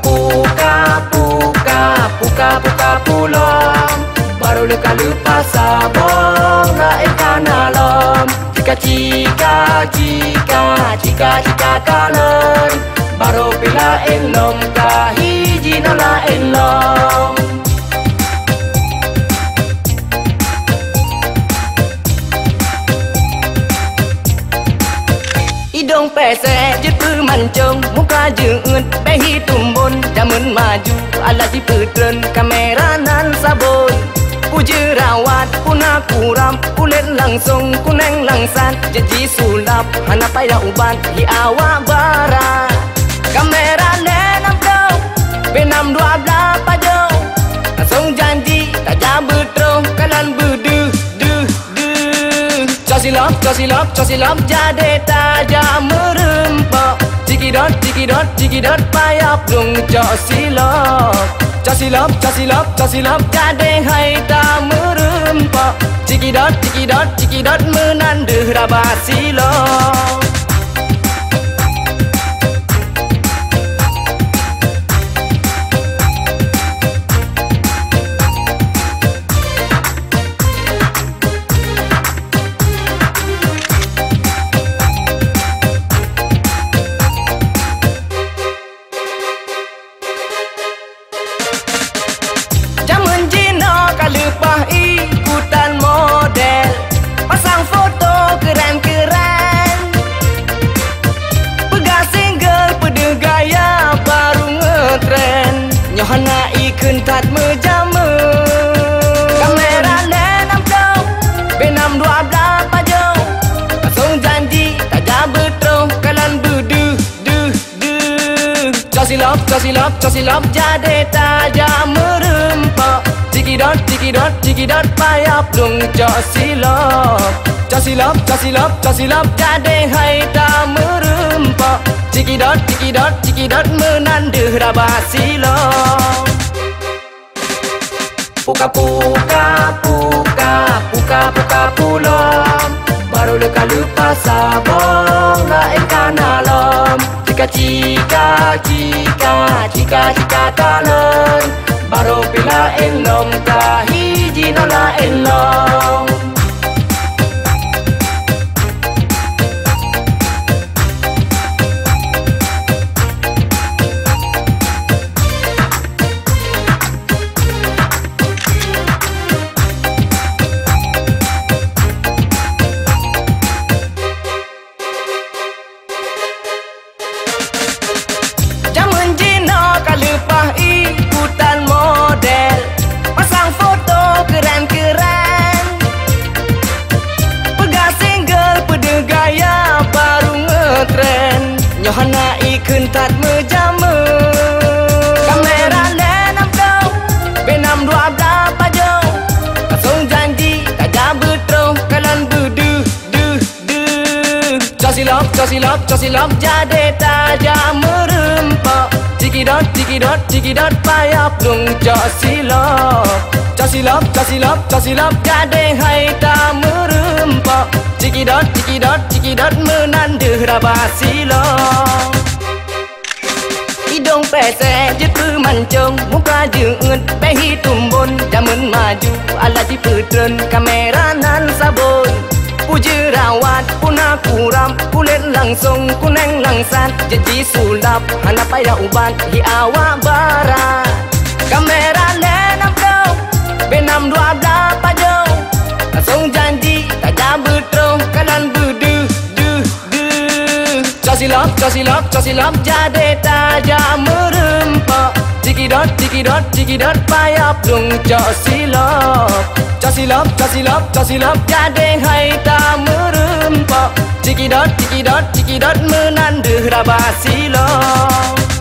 Puka, puka, puka, puka pulam. Baru leka lupa sabong na ikan alam. Jika jika jika jika jika kanan. Baru pila elom kahiji nala elom. Hidung pesek je mancung, muka jeun behi tumbun, jamun maju ala si petren kamera nan sabun. Puja rawat puna kuram, kulit langsung kuneng langsan, jadi sulap hana payah uban hi awak bara. Kamera lenam kau, benam 12 pajau, langsung janji tak jabut terus kanan berduh. Cosilop, cosilop jadi tajam merempak. Cikidot, cikidot, cikidot payah plung cosilop. Cosilop, cosilop, cosilop jadi hai tak merempak. Cikidot, cikidot, cikidot menanduh rabah silop. Lepas ikutan model, pasang foto keren-keren, pegang single pada gaya baru ngetren. Nyohana ikun tat menjama. Kamera lenam kau, benam 12 pajau, langsung janji tak jabut terus kalan berduh. Cosilop, cosilop, cosilop jadi tajam merempak. Cikidot, cikidot, cikidot payah plung cosilop. Cosilop, cosilop, cosilop jadi hai tak merempak. Cikidot, cikidot, cikidot menanduh rabah silop. Puka, puka, puka, puka, puka pulam. Baru leka lupa sabong na ikan alam. Jika jika jika jika jika kanan. Baru pila elom kahiji nala elom. Jamun jino kalupa ikutan model, pasang foto keren-keren, pegang single pada gaya baru ngetren. Nyohana ikun tat menjama. Kamera lenam kau, benam 12 pajau, langsung janji tak jabut terus kalan berduh. Cosilop, cosilop, cosilop jadi tajam merempak. Cikidot, cikidot, cikidot payah plung cosilop. Cosilop, cosilop, cosilop jadi hai tak merempak. Cikidot, cikidot, cikidot menanduh rabah silop. Hidung pesek je mancung, muka jeun behi tumbun, jamun maju ala si petren kamera nan sabun. Puja rawat puna kuram, kulit langsung kuneng langsan, jadi sulap hana payah uban hi awak bara. Kamera lenam kau, benam 12 pajau, langsung janji tak jabut terus kalan berduh. Cosilop, cosilop, cosilop jadi tajam merempak. Cikidot, cikidot, cikidot payah plung cosilop. Cosilop, cosilop, cosilop jadi hai tak merempak. Cikidot, cikidot, cikidot menanduh rabah silop.